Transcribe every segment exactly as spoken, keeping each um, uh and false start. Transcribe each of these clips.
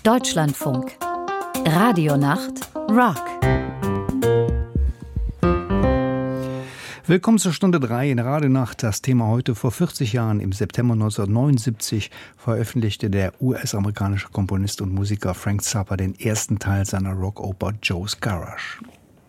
Deutschlandfunk. Radionacht Rock. Willkommen zur Stunde drei in Radionacht. Das Thema heute: Vor vierzig Jahren, im September neunzehnhundertneunundsiebzig, veröffentlichte der U S-amerikanische Komponist und Musiker Frank Zappa den ersten Teil seiner Rockoper Joe's Garage.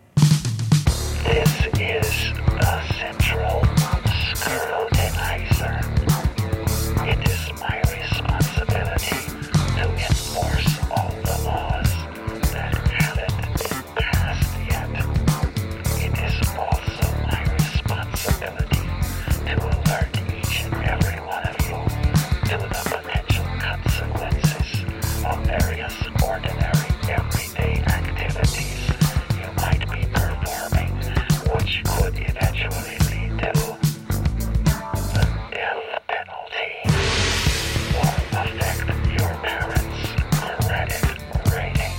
This is the Central Scrutinizer. It is my responsibility to enforce all the laws that haven't been passed yet. It is also my responsibility to alert each and every one of you to the potential consequences of various ordinary, everyday activities you might be performing, which could eventually lead to the death penalty or affect your parents' credit rating.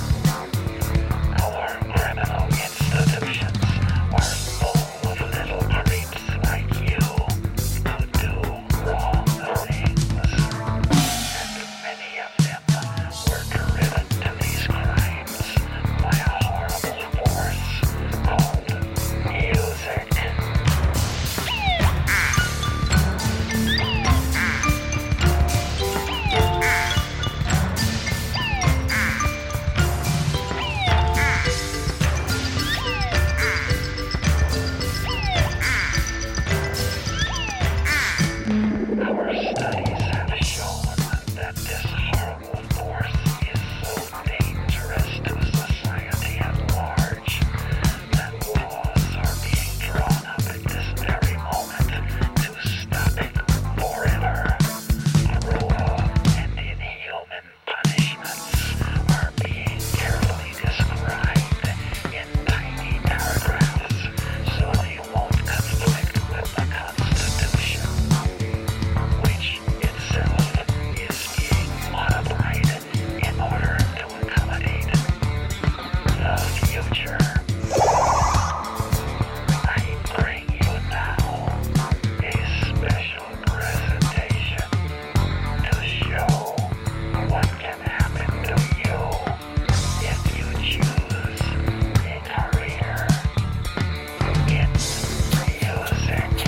Our criminal institutions are full of little creeps like you who do wrong things. And many of them were driven to these crimes by a horrible force called music. Our studies have shown that this horrible force is so dangerous to society at large that laws are being drawn up at this very moment to stop it forever. Cruel and inhuman punishments are being carefully described in tiny paragraphs so they won't conflict with the Constitution, which itself is being modified in order to accommodate the future. I bring you now a special presentation to show what can happen to you if you choose a career in music.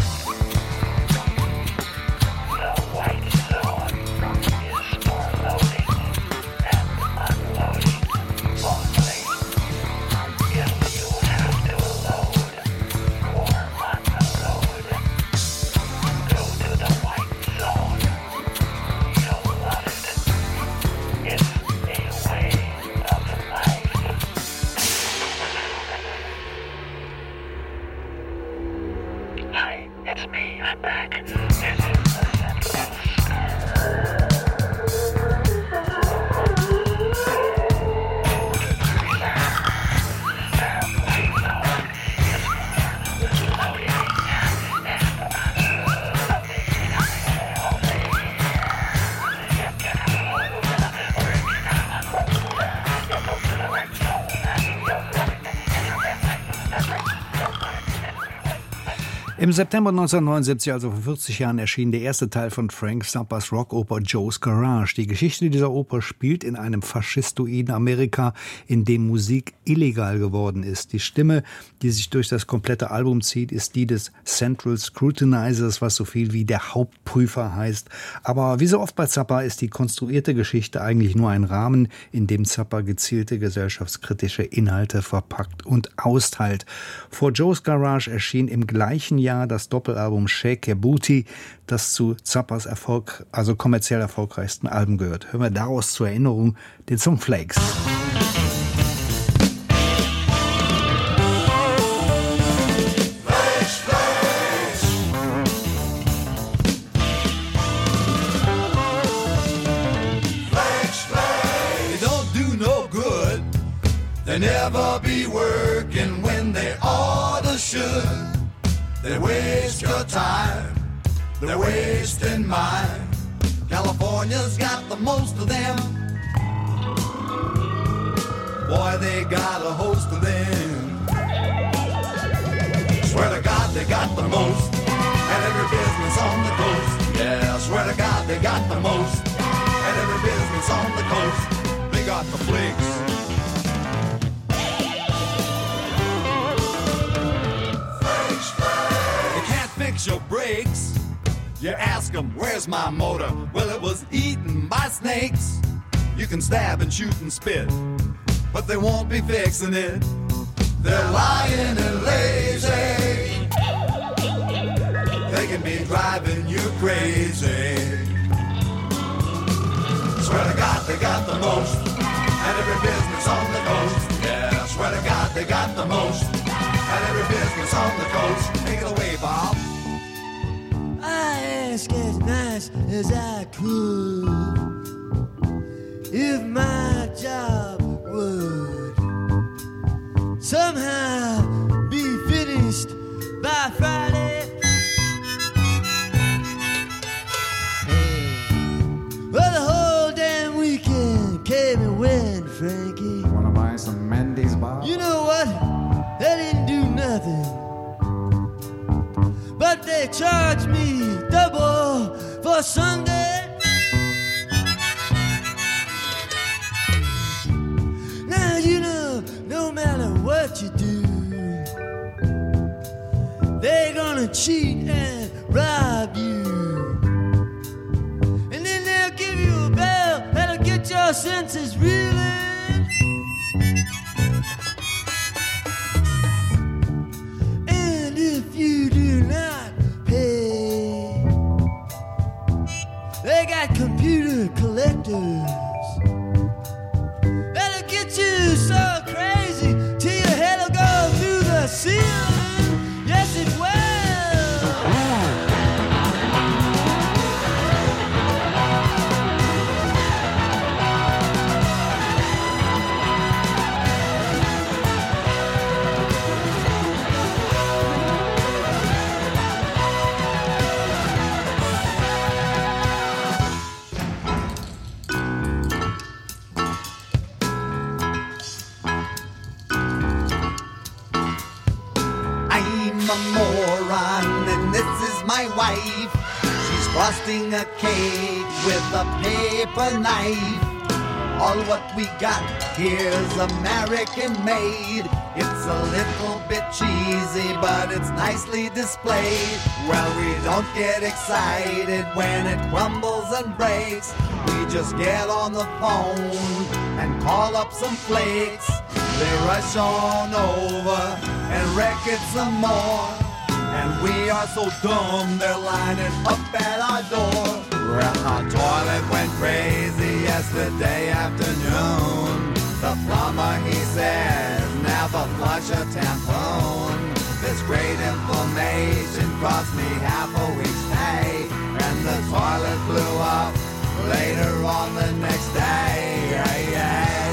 The white zone is for loading and unloading only. If you have to load or unload, go to the white zone. You'll love it. It's a way of life. Hi, it's me. I'm back. This is the Central Im September neunzehnhundertneunundsiebzig, also vor vierzig Jahren, erschien der erste Teil von Frank Zappas Rockoper Joe's Garage. Die Geschichte dieser Oper spielt in einem faschistoiden Amerika, in dem Musik illegal geworden ist. Die Stimme, die sich durch das komplette Album zieht, ist die des Central Scrutinizers, was so viel wie der Hauptprüfer heißt. Aber wie so oft bei Zappa ist die konstruierte Geschichte eigentlich nur ein Rahmen, in dem Zappa gezielte gesellschaftskritische Inhalte verpackt und austeilt. Vor Joe's Garage erschien im gleichen Jahr das Doppelalbum Shake Your Booty, das zu Zappas Erfolg, also kommerziell erfolgreichsten Alben gehört. Hören wir daraus zur Erinnerung den Song Flakes. They don't do no good. They never be working when they oughta should. They waste your time, they're wasting mine. California's got the most of them. Boy, they got a host of them. Swear to God they got the most. And every business on the coast. Yeah, I swear to God they got the most. And every business on the coast. got the flicks. You can't fix your brakes. You ask them, where's my motor? Well, it was eaten by snakes. You can stab and shoot and spit, but they won't be fixing it. They're lying and lazy. They can be driving you crazy. Swear to God they got the most, and every business on the coast. Yeah, swear to God they got the most, and every business on the coast. Take it away, Bob. I ask as nice as I could if my job would somehow be finished by Friday. Well, the whole damn weekend came and went, Frankie. Wanna buy some Mendy's, Bob? You know what? They didn't do nothing, but they charged me double for Sunday. Now you know, no matter what you do, they're gonna cheat and rob you. Your senses reeling, and if you do not pay, they got computer collectors that'll get you so crazy till your head'll go through the ceiling. Yes, it will. My wife, she's frosting a cake with a paper knife. All what we got here's American made. It's a little bit cheesy, but it's nicely displayed. Well, we don't get excited when it crumbles and breaks. We just get on the phone and call up some flakes. They rush on over and wreck it some more. And we are so dumb, they're lining up at our door. Well, our toilet went crazy yesterday afternoon. The plumber, he says, never flush a tampon. This great information cost me half a week's pay. And the toilet blew up later on the next day. Yeah, yeah.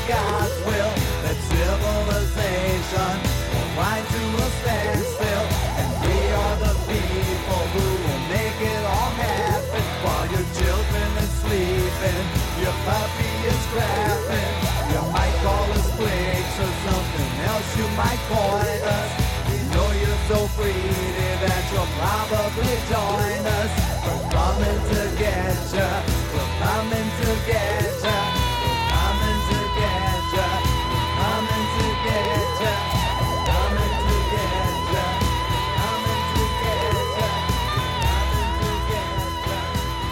God's will, that civilization will grind to a standstill, and we are the people who will make it all happen. While your children are sleeping, your puppy is scrapping. You might call us freaks or something else you might coin us. You know you're so greedy that you'll probably join us. We're coming to get ya, we're coming to get ya, we're coming to get ya, we're coming to get ya, we're coming to get ya, we're coming to get ya, we're coming to get ya.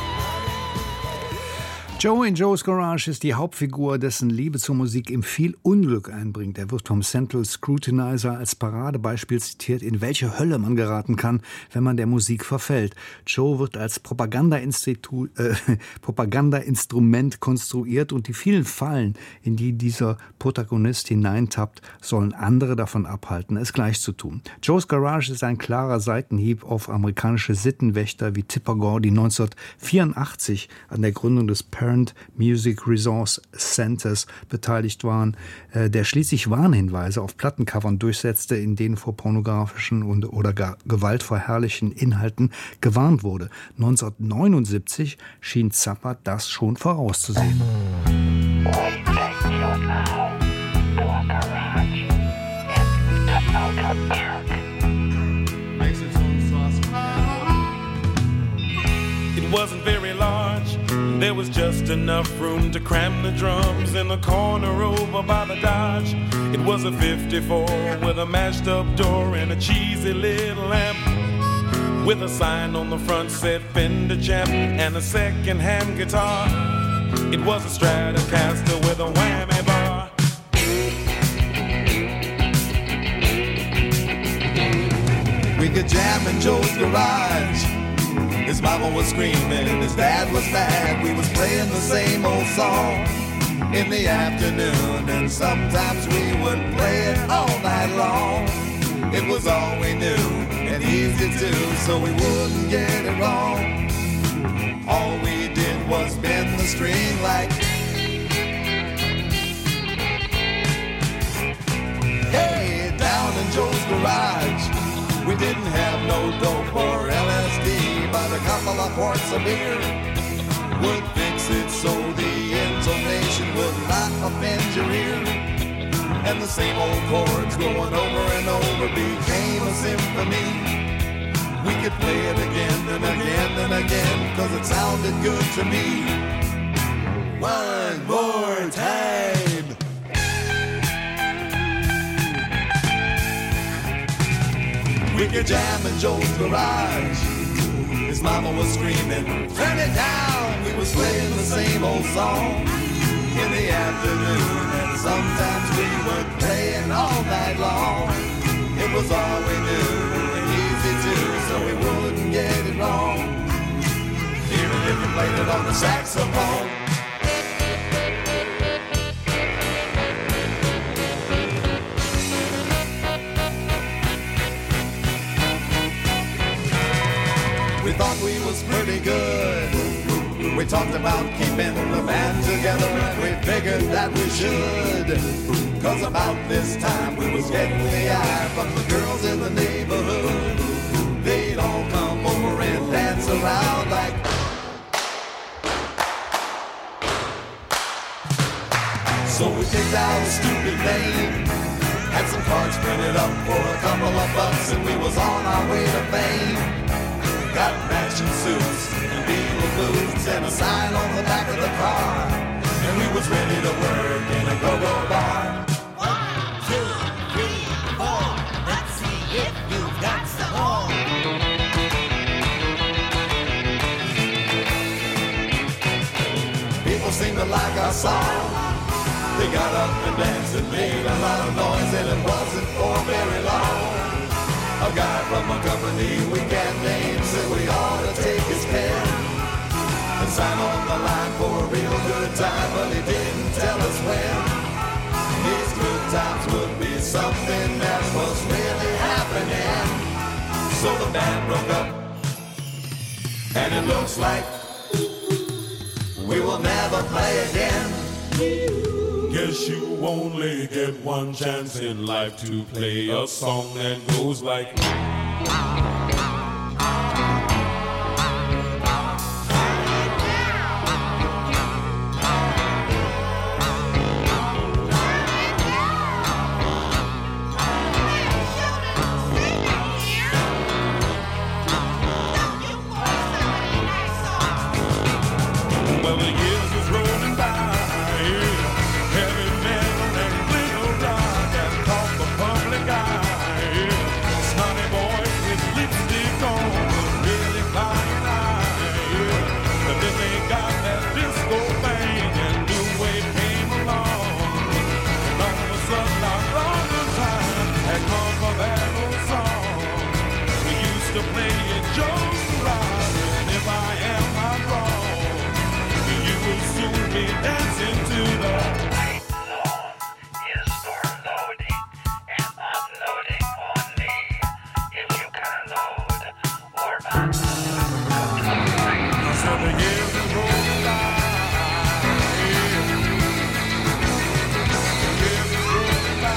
Joe in Joe's Garage ist die Hauptfigur, dessen Liebe zur Musik ihm viel Unglück einbringt. Er wird vom Central Scrutinizer als Paradebeispiel zitiert, in welche Hölle man geraten kann, wenn man der Musik verfällt. Joe wird als Propagandainstitu- äh, Propagandainstrument konstruiert und die vielen Fallen, in die dieser Protagonist hineintappt, sollen andere davon abhalten, es gleich zu tun. Joe's Garage ist ein klarer Seitenhieb auf amerikanische Sittenwächter wie Tipper Gore, die neunzehnhundertvierundachtzig an der Gründung des Parent Music Resource Centers beteiligt waren, äh, der schließlich Warnhinweise auf Plattencovern durchsetzte, in denen vor pornografischen und oder gar gewaltverherrlichen Inhalten gewarnt wurde. neunzehnhundertneunundsiebzig schien Zappa das schon vorauszusehen. We take you now to a garage in Albuquerque. It wasn't very large. There was just enough room to cram the drums in the corner over by the Dodge. It was a fifty-four with a mashed up door and a cheesy little amp, with a sign on the front said Fender Champ and a second-hand guitar. It was a Stratocaster with a whammy bar. We could jam in Joe's garage. His mama was screaming and his dad was mad. We was playing the same old song in the afternoon, and sometimes we would play it all night long. It was all we knew and easy too, so we wouldn't get it wrong. All we did was bend the string like, hey, down in Joe's garage. We didn't have no dope or L S D, but a couple of quarts of beer would fix it so the intonation would not offend your ear. And the same old chords going over and over became a symphony. We could play it again and again and again, cause it sounded good to me. One more time. We could jam in Joe's garage. His mama was screaming, turn it down. We was playing the same old song in the afternoon, and sometimes we would play it all night long. It was all we knew and easy too, so we wouldn't get it wrong, even if we played it on the saxophone. We thought we was pretty good. We talked about keeping the band together, and we figured that we should. Cause about this time we was getting the eye from the girls in the neighborhood. They'd all come over and dance around like, so we picked out a stupid name, had some cards printed up for a couple of bucks, and we was on our way to fame. Got matching suits and Beatle boots and a sign on the back of the car, and we was ready to work in a go-go bar. One, two, three, four. Let's see if you've got some more. People seemed to like our song. They got up and danced and made a lot of noise, and it wasn't for very long. A guy from a company we can't name said we ought to take his pen and sign on the line for a real good time, but he didn't tell us when. These good times would be something that was really happening. So the band broke up, and it looks like we will never play again. Get guess you only get one chance in life to play a song that goes like well, the years is rolling by. Heavy metal and little rock has caught the public eye. Snotty boys with lipstick on, really flying high. But then they got that disco thing and new wave came along. And all of a sudden our wrong time had come for that old song. We used to play it just right, and if I am not wrong, you will soon be dancing to the White zone is for loading and unloading only. If you can load or unload, so the years are rolling by. The years are rolling by.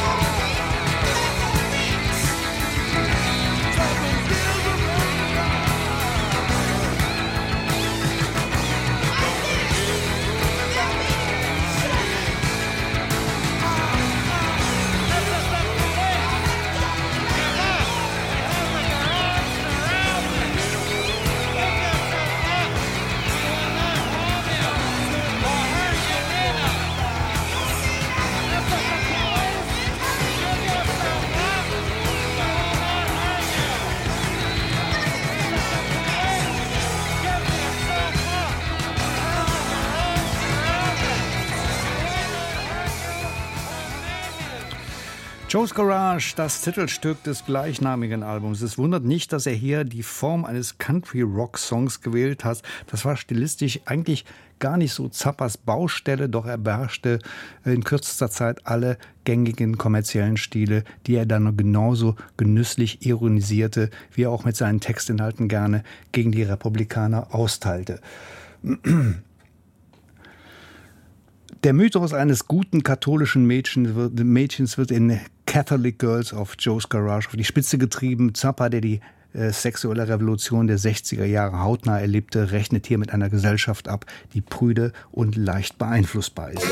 Joe's Garage, das Titelstück des gleichnamigen Albums. Es wundert nicht, dass er hier die Form eines Country-Rock-Songs gewählt hat. Das war stilistisch eigentlich gar nicht so Zappas Baustelle, doch er beherrschte in kürzester Zeit alle gängigen kommerziellen Stile, die er dann genauso genüsslich ironisierte, wie er auch mit seinen Textinhalten gerne gegen die Republikaner austeilte. Der Mythos eines guten katholischen Mädchen wird, Mädchens wird in Catholic Girls of Joe's Garage auf die Spitze getrieben. Zappa, der die äh, sexuelle Revolution der sechziger Jahre hautnah erlebte, rechnet hier mit einer Gesellschaft ab, die prüde und leicht beeinflussbar ist.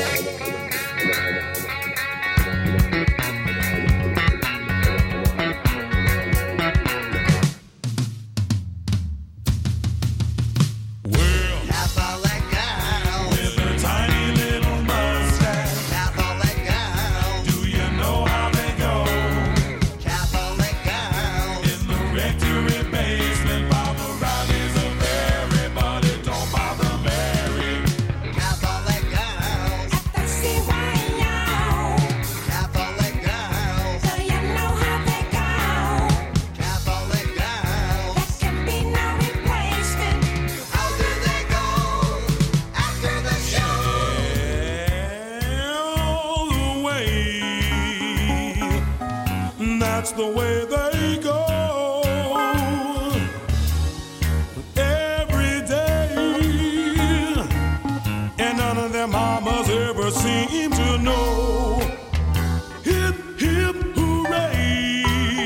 That's the way they go every day, and none of their mamas ever seem to know. Hip, hip, hooray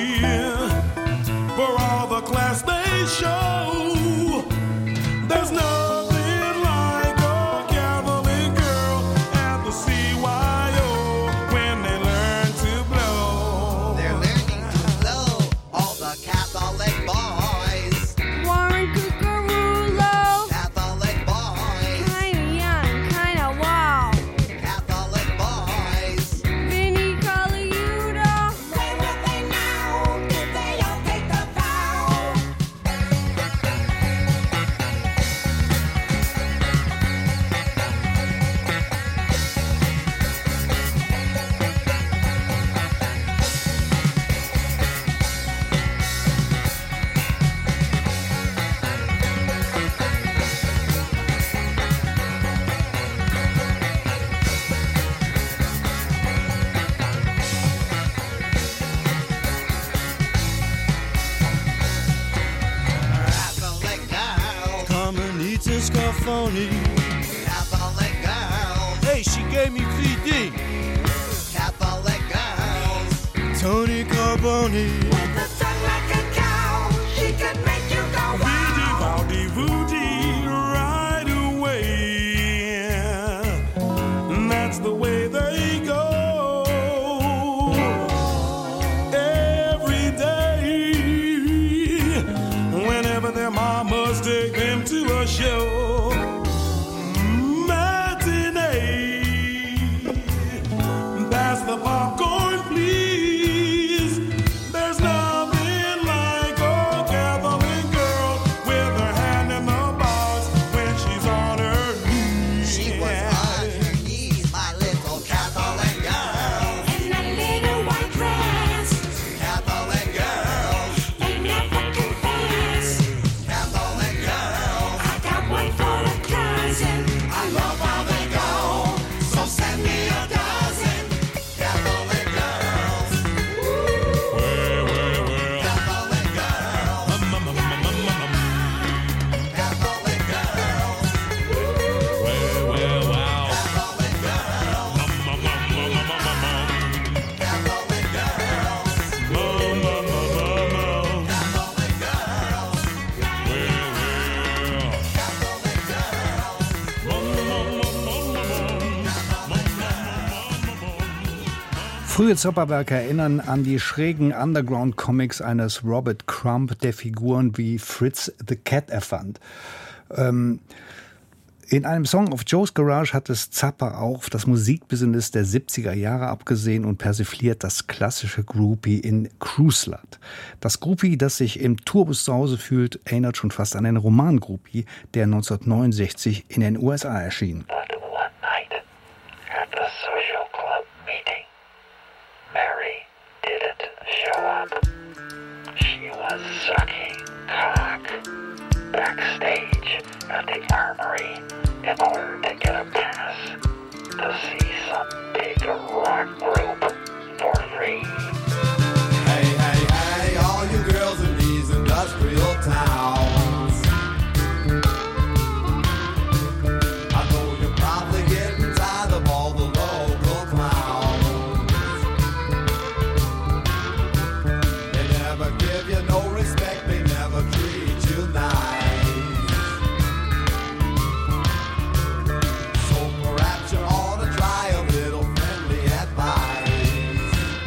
for all the class they show. There's nothing like a Catholic girl at the C Y O when they learn to blow. They're learning to blow, all the Catholic boys. Warren Cucarulo, Catholic boys. kinda young, kinda wild. Catholic boys. Vinny Colaiuta, Say what they know, did they all take the vow? Catholic girls. Carmenita Scarfoni. Catholic girls. Hey, she gave me three D. pony. With a tongue like a cow, she can make you go Woody, wow. wowdy, woody, right away. And that's the way they go. Every day, whenever their mamas take them to a show. Matinee, pass the popcorn, please. There's nothing like a Catholic girl with her hand in the box when she's on her knees. She was on her knees, my little Catholic girl. In a little white dress, Catholic girl. they never confess. Catholic girl. I got one for a cousin. I love how they go. So send me a dozen Catholic girls. Well, well, well. Catholic girls. Um, um, um, um, um, um. Catholic girls. Well, well, wow. Catholic girls. Um, um, um, um, um, um, um, um. Catholic girls. Um, um, um, um, um. Catholic girls. Well, well. Catholic girls. Um, um, um, um, um, um. Frühe Zauberwerke erinnern an die schrägen Underground-Comics eines Robert Crumb, der Figuren wie Fritz the Cat erfand. Ähm, in einem Song auf Joe's Garage hat es Zappa auch auf das Musikbusiness der siebziger Jahre abgesehen und persifliert das klassische Groupie in Cruise Slut. Das Groupie, das sich im Tourbus zu Hause fühlt, erinnert schon fast an einen Roman-Groupie, der neunzehnhundertneunundsechzig in den U S A erschien. But one night, at the social club meeting, Mary didn't show up. She was sucking cock backstage at the Armory in order to get a pass to see some big rock group for free. Hey, hey, hey, all you girls in these industrial towns. I know you're probably getting tired of all the local clowns. They never give you no respect, they never treat you nice. So perhaps you ought to try a little friendly advice.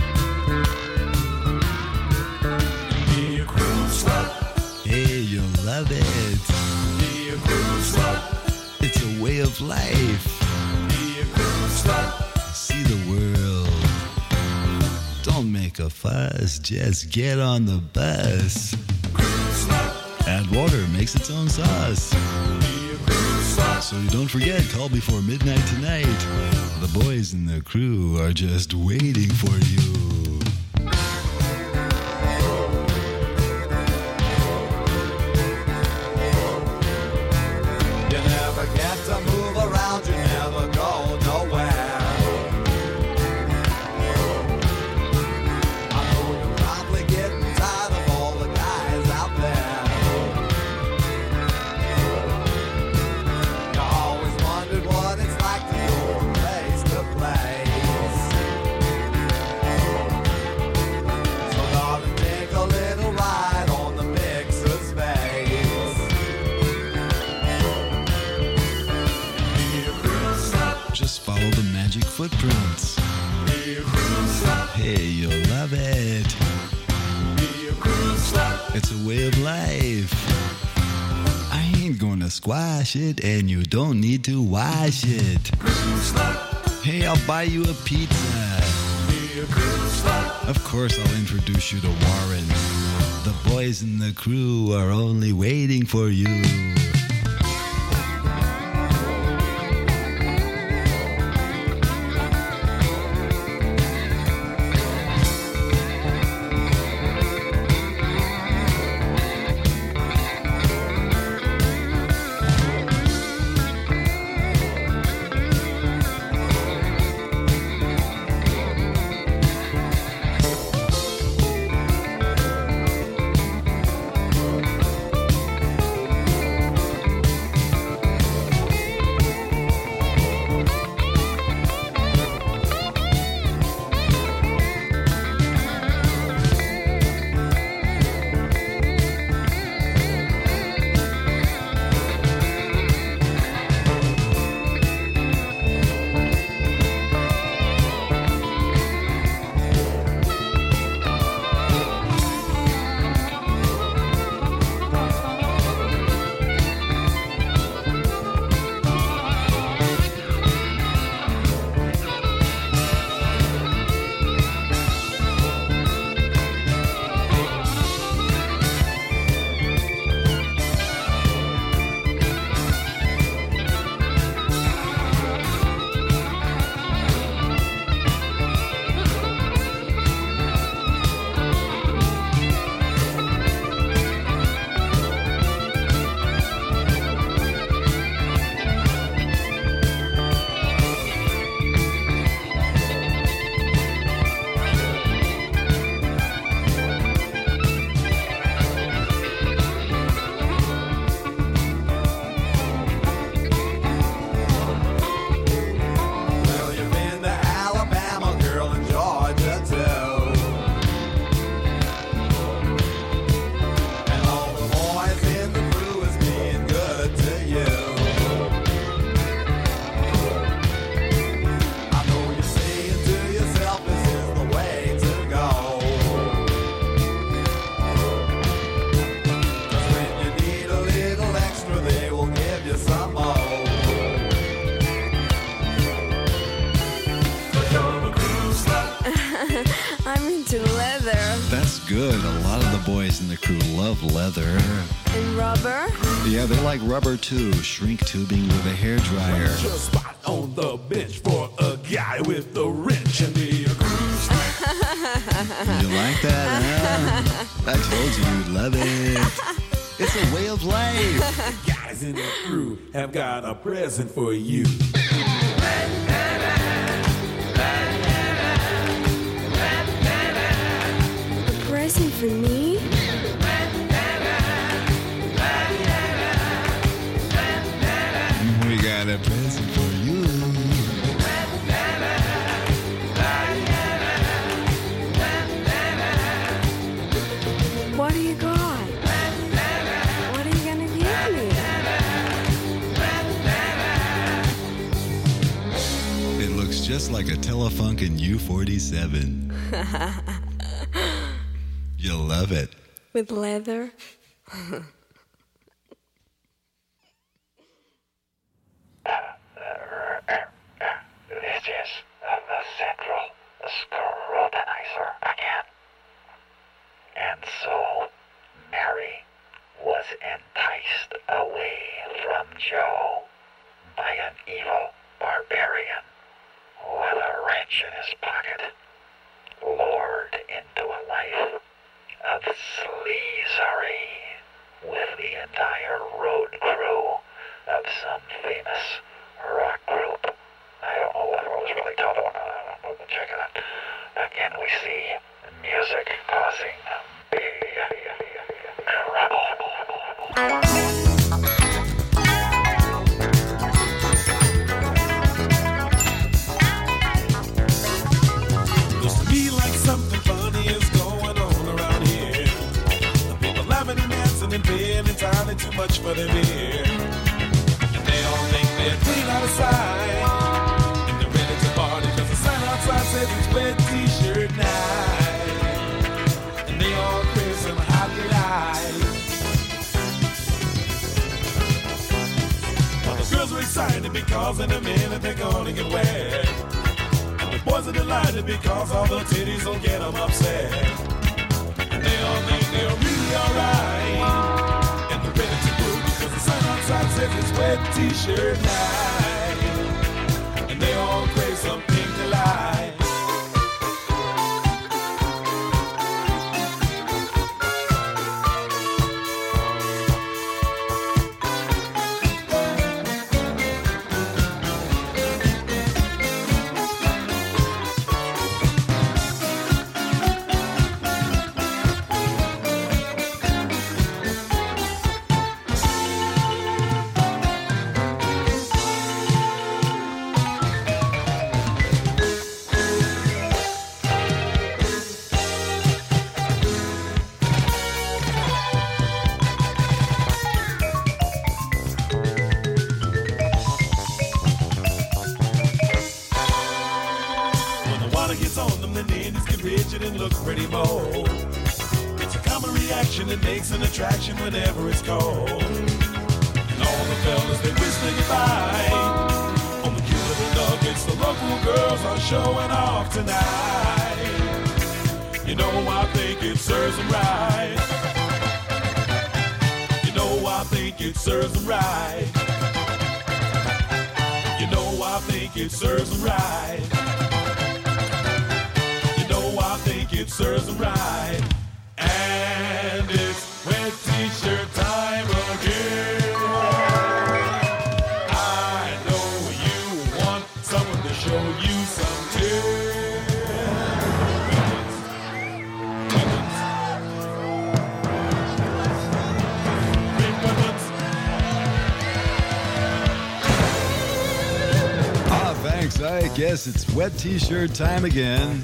Be a cruise slut, Hey, you'll love it. be a cruise slut, It's a way of life. be a cruise slut. See the world. Don't make a fuss. Just get on the bus. Cruise slut, Add water, makes its own sauce. be a cruise slut. So don't forget, call before midnight tonight. The boys in the crew are just waiting for you. You never get to move around, you never go nowhere. I know you're probably getting tired of all the guys out there. You always wondered what it's like to go from place to place. So darling, take a little ride on the mixer's face. Be a cruise slut, Just follow the magic footprints. be a cruise slut, Hey, you'll love it. be a cruise slut. It's a way of life. I ain't gonna squash it, and you don't need to wash it. Cruise slut, Hey, I'll buy you a pizza. be a cruise slut. Of course, I'll introduce you to Warren. The boys in the crew are only waiting for you. I'm into leather That's good. A lot of the boys in the crew love leather. and rubber. Yeah, they like rubber too. Shrink tubing with a hairdryer. Just spot on the bench for a guy with a wrench and the groove stick. You like that, huh? I told you you'd love it. It's a way of life. Guys in the crew have got a present for you. A present for me? We got a present for you. What do you got? What are you gonna give me? It looks just like a Telefunken U forty-seven. You'll love it. With leather? This is the central scrutinizer again. And so Mary was enticed away from Joe by an evil barbarian with a wrench in his pocket, lured into a life of sleazery with the entire road crew of some famous rock group. I don't know whether it was really tough or not. We'll check it out. Again, we see music causing big Looks to me like something funny is going on around here. The people laughing and dancing and paying entirely too much for their beer. And they all think they're clean out of sight. And they're ready to party because the sign outside says it's wet t-shirt night. And they all crave some hot delight. Well, the girls are excited because in a minute they're gonna get wet. And the boys are delighted because all the titties will get them upset. And they all think they're really alright. And they're ready to move because the sun outside says it's wet t-shirt night. And they all crave some pink delight. And look pretty bold. It's a common reaction that makes an attraction whenever it's cold. And all the fellas, they wish they could buy on the cute little nuggets. The local girls are showing off tonight. You know I think it serves them right. You know I think it serves them right. You know I think it serves them right. It serves them right. And it's wet t-shirt time again. I know you want someone to show you some tears. Ah, thanks. I guess it's wet t-shirt time again.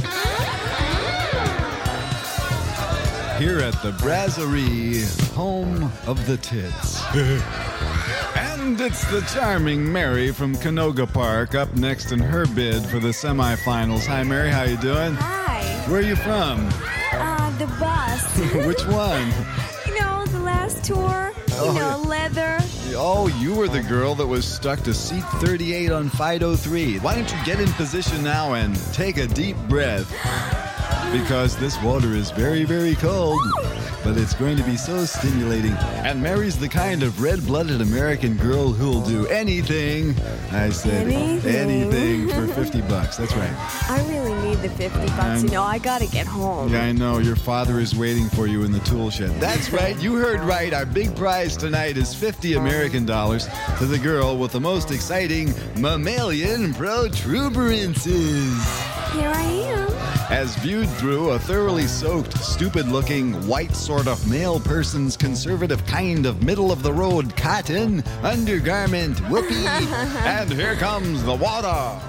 Here at the Brasserie, home of the tits. And it's the charming Mary from Canoga Park up next in her bid for the semifinals. Hi, Mary, how you doing? Hi. Where are you from? Uh, the bus. Which one? You know, the last tour. You Oh, know, leather. Oh, you were the girl that was stuck to seat thirty-eight on Fido three. Why don't you get in position now and take a deep breath? Because this water is very, very cold, but it's going to be so stimulating. And Mary's the kind of red-blooded American girl who'll do anything. I said Anything. anything for fifty bucks. That's right. I really need the fifty bucks. You know, I gotta get home. Yeah, I know. Your father is waiting for you in the tool shed. That's right. You heard right. Our big prize tonight is fifty American dollars to the girl with the most exciting mammalian protuberances. Here I am. As viewed through a thoroughly soaked, stupid-looking, white sort of male person's conservative kind of middle-of-the-road cotton undergarment. Whoopee! And here comes the water.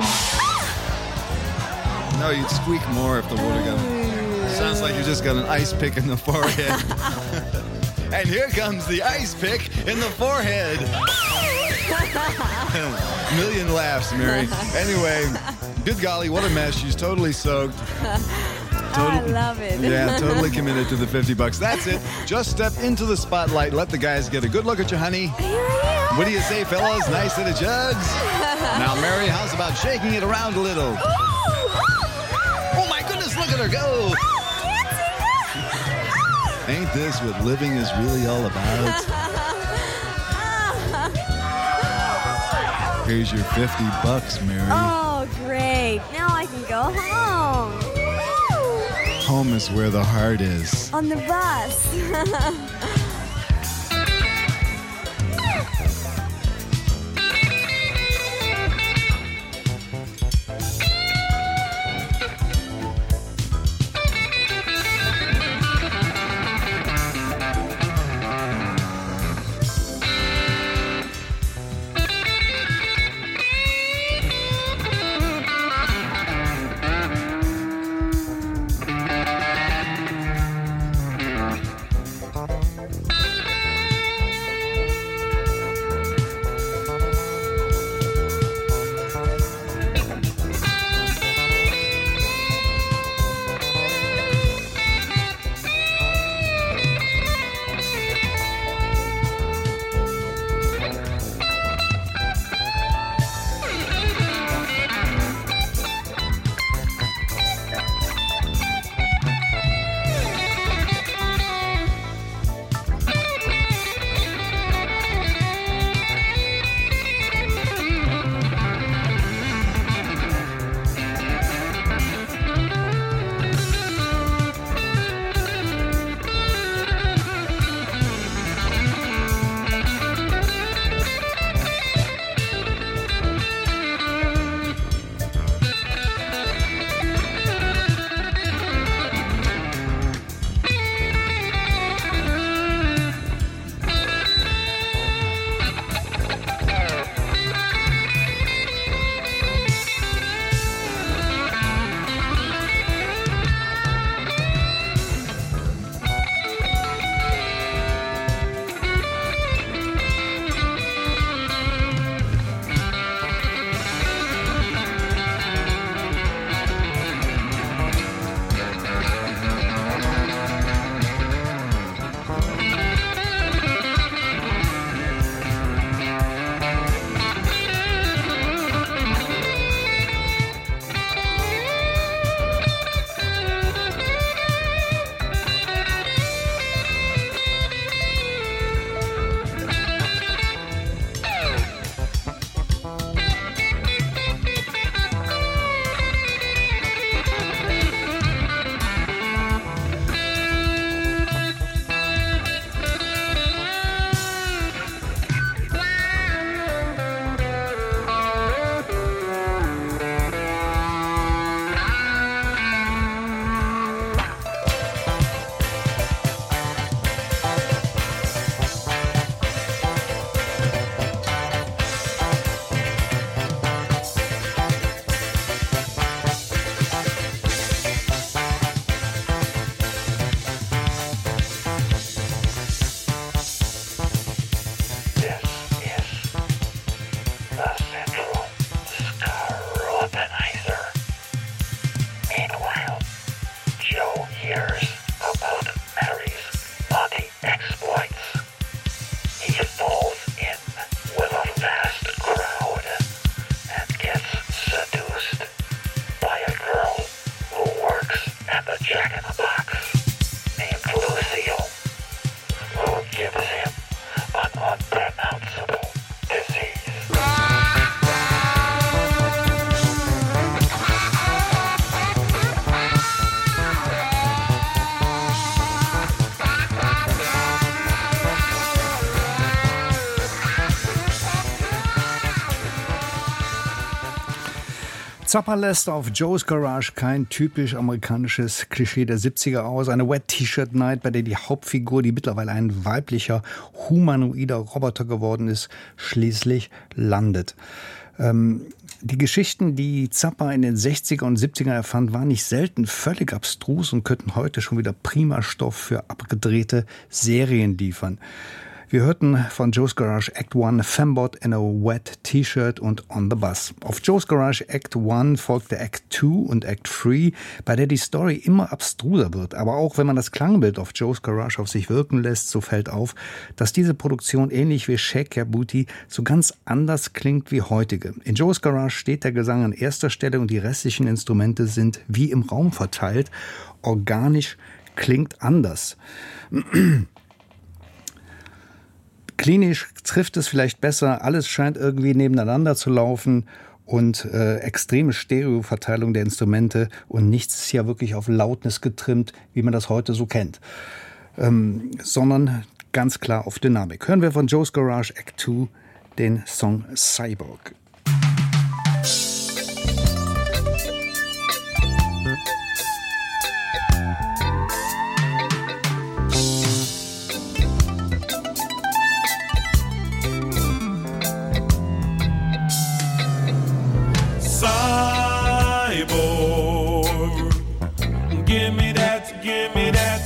No, you'd squeak more if the water got... Sounds like you just got an ice pick in the forehead. And here comes the ice pick in the forehead. Million laughs, Mary. Anyway, good golly, what a mess. She's totally soaked. I love it. Yeah, totally committed to the fifty bucks. That's it. Just step into the spotlight. Let the guys get a good look at you, honey. Here I am. What do you say, fellas? Nice set of jugs? Now, Mary, how's about shaking it around a little? Oh, my goodness, look at her go. Ain't this what living is really all about? Here's your fifty bucks, Mary. Oh, great. Now I can go home. Home is where the heart is. On the bus. Mary's naughty exploits. He falls in a jack-in-the-box named Lucille, who gives him an unpronounceable disease. Zappa lässt auf Joe's Garage kein typisch amerikanisches Klischee der siebziger aus. Eine Wet-T-Shirt-Night, bei der die Hauptfigur, die mittlerweile ein weiblicher, humanoider Roboter geworden ist, schließlich landet. Ähm, die Geschichten, die Zappa in den sechziger und siebziger erfand, waren nicht selten völlig abstrus und könnten heute schon wieder prima Stoff für abgedrehte Serien liefern. Wir hörten von Joe's Garage Act One Fembot in a Wet T-Shirt und On the Bus. Auf Joe's Garage Act One folgte Act Two und Act Three, bei der die Story immer abstruser wird. Aber auch wenn man das Klangbild auf Joe's Garage auf sich wirken lässt, so fällt auf, dass diese Produktion ähnlich wie Shake Your Booty so ganz anders klingt wie heutige. In Joe's Garage steht der Gesang an erster Stelle und die restlichen Instrumente sind wie im Raum verteilt. Organisch klingt anders. Klinisch trifft es vielleicht besser, alles scheint irgendwie nebeneinander zu laufen und äh, extreme Stereoverteilung der Instrumente und nichts ist ja wirklich auf Lautnis getrimmt, wie man das heute so kennt, ähm, sondern ganz klar auf Dynamik. Hören wir von Joe's Garage Act Two den Song Cyborg. Give me that, give me that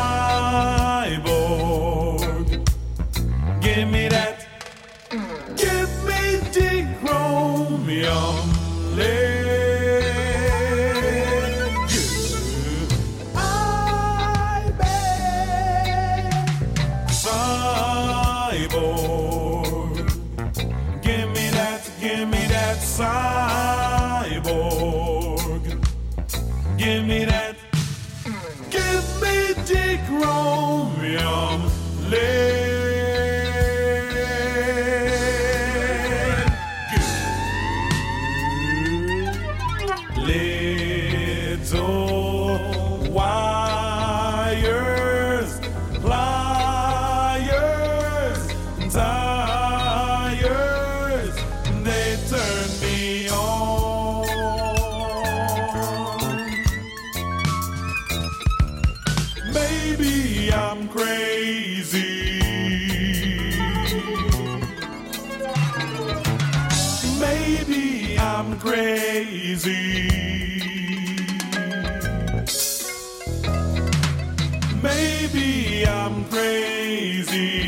cyborg. Give me that, give me the chromium leg. I beg, cyborg. Give me that, give me that cyborg. Give me that. Chromium lead. Little wires, pliers, tires, they turn me on. Maybe I'm crazy. Maybe I'm crazy. Maybe I'm crazy.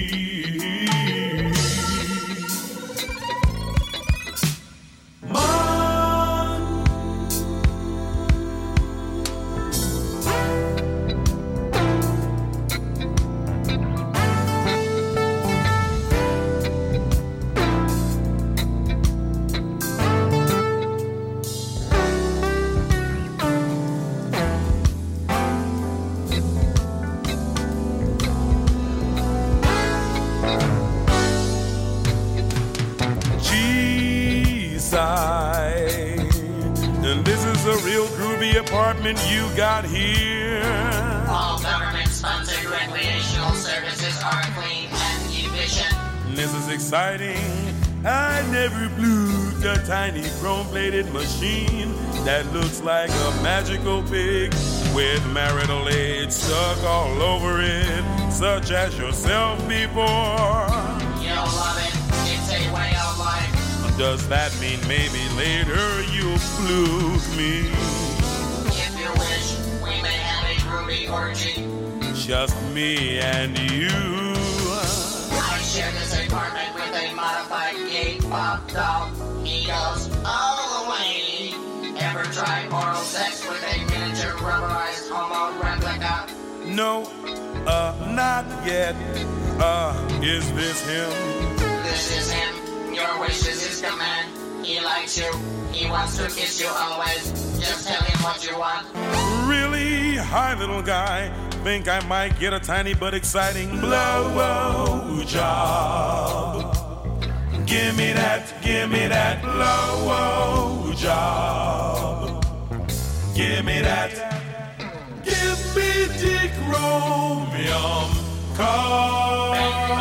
And this is a real groovy apartment you got here. All government-sponsored recreational services are clean and efficient. This is exciting. I never blew a tiny chrome-plated machine that looks like a magical pig with marital aid stuck all over it, such as yourself before. You'll love it. It's a way of life. Does that mean maybe later you'll fluke me? If you wish, we may have a groovy orgy. Just me and you. I share this apartment with a modified gay pop doll. He goes all the way. Ever tried oral sex with a miniature rubberized homo replica? No, uh, not yet. Uh, is this him? This is him. Your wish is his command. He likes you. He wants to kiss you always. Just tell him what you want. Really? hi little guy, think I might get a tiny but exciting blow job. Give me that, give me that blow job. Give me that. Give me Dick Romeo Cobb.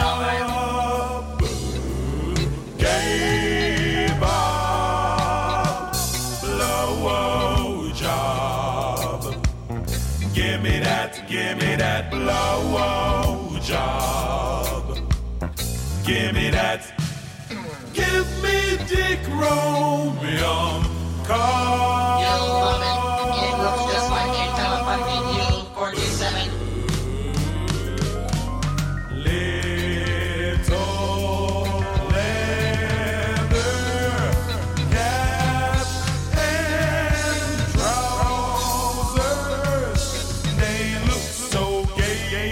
Gay Bob. Blow job. Give me that, give me that blow job. Give me that. Give me Dick Romeo Cobb. You'll love it. It looks just like a telefucking U forty-seven. Little leather cap and trousers, they look so gay.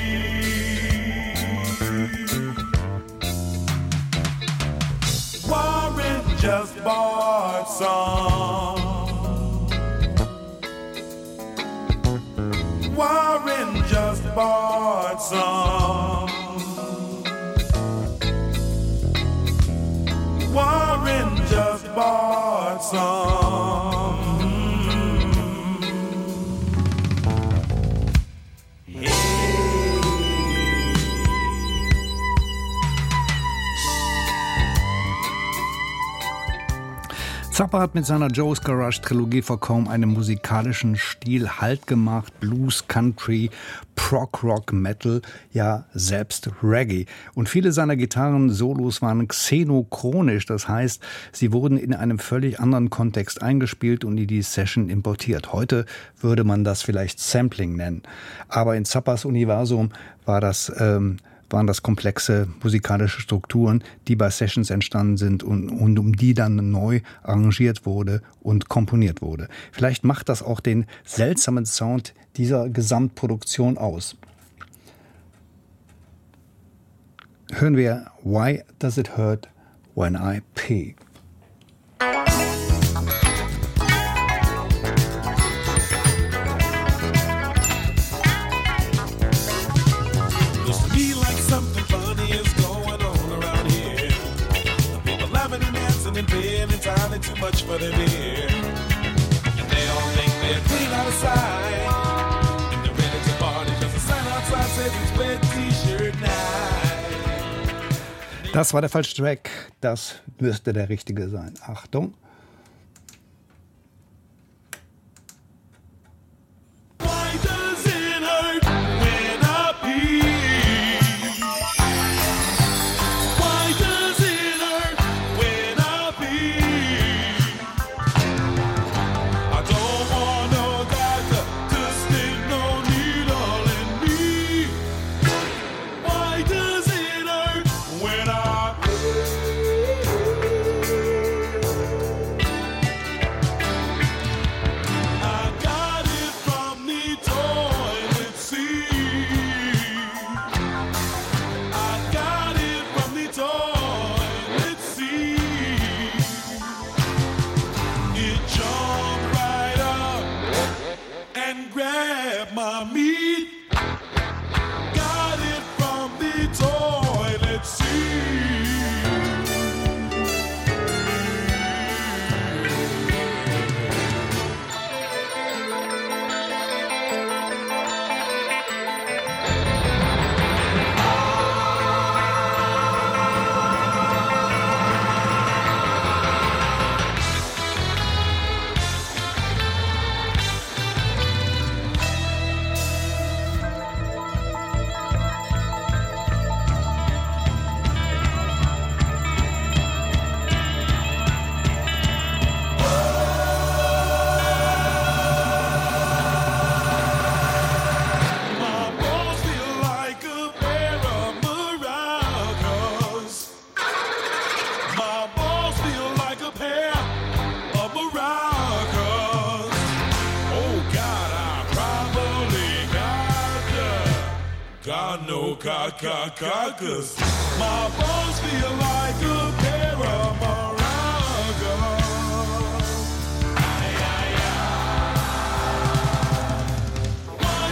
Warren just bought some. Warren just bought some. Warren just bought some. Zappa hat mit seiner Joe's Garage Trilogie vor kaum einem musikalischen Stil Halt gemacht. Blues, Country, Prog Rock, Metal, ja selbst Reggae. Und viele seiner Gitarren-Solos waren xenochronisch, das heißt, sie wurden in einem völlig anderen Kontext eingespielt und in die Session importiert. Heute würde man das vielleicht Sampling nennen. Aber in Zappas Universum war das ähm, waren das komplexe musikalische Strukturen, die bei Sessions entstanden sind und, und um die dann neu arrangiert wurde und komponiert wurde. Vielleicht macht das auch den seltsamen Sound dieser Gesamtproduktion aus. Hören wir Why Does It Hurt When I Pee? And paying entirely too much for their beer. And they all think they're clean outside. And they're ready to party just a sign outside says it's wet t-shirt night. Das war der falsche Track. Das müsste der richtige sein. Achtung. Why does it hurt when I pee? Why does it hurt when I I don't want no doctor to stick no needle in me. Why does it hurt when I I got it from the toilet seat. I got it from the toilet seat. It jumped right up and grabbed my meat. Got it from the toilet seat. My balls feel like a pair of maracas. My balls feel like a pair of maracas. Oh God, I probably got the God no cacacacas. My balls feel like a pair of maracas. Ay, ay, ay. Why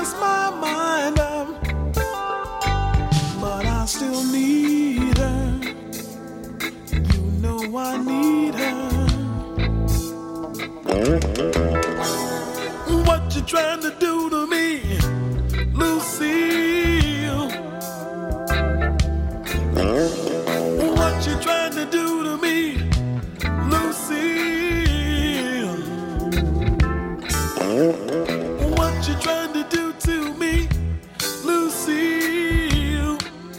lost my mind, um, but I still need her. You know I need her. What you trying to do to me, Lucille? What you trying to do to me, Lucille? What you trying to do to me, Lucille?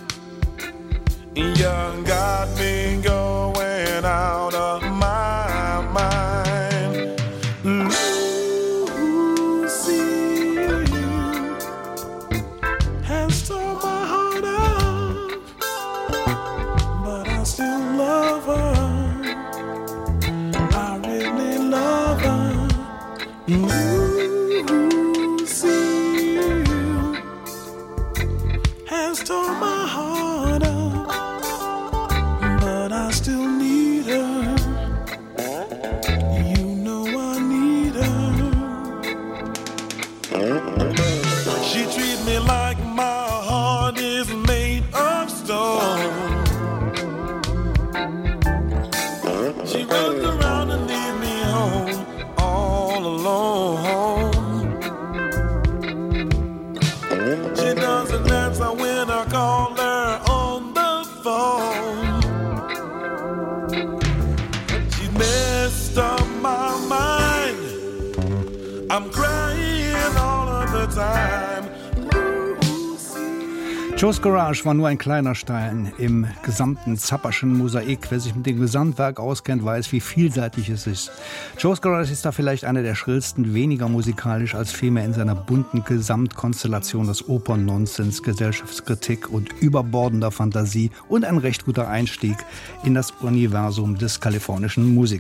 You got me going out of my mind, Lucille has torn my heart out, but I still love her. I really love her. Lucille has torn my heart out, but I still need her. You know I need her. She treats me like my heart is made of stone. She runs around and leaves me home all alone. She doesn't answer when I call her on the phone. She messed up my mind. I'm crying all of the time. Joe's Garage war nur ein kleiner Stein im gesamten Zapperschen Mosaik. Wer sich mit dem Gesamtwerk auskennt, weiß, wie vielseitig es ist. Joe's Garage ist da vielleicht einer der schrillsten, weniger musikalisch als vielmehr in seiner bunten Gesamtkonstellation des Opern-Nonsens, Gesellschaftskritik und überbordender Fantasie und ein recht guter Einstieg in das Universum des kalifornischen Musikers.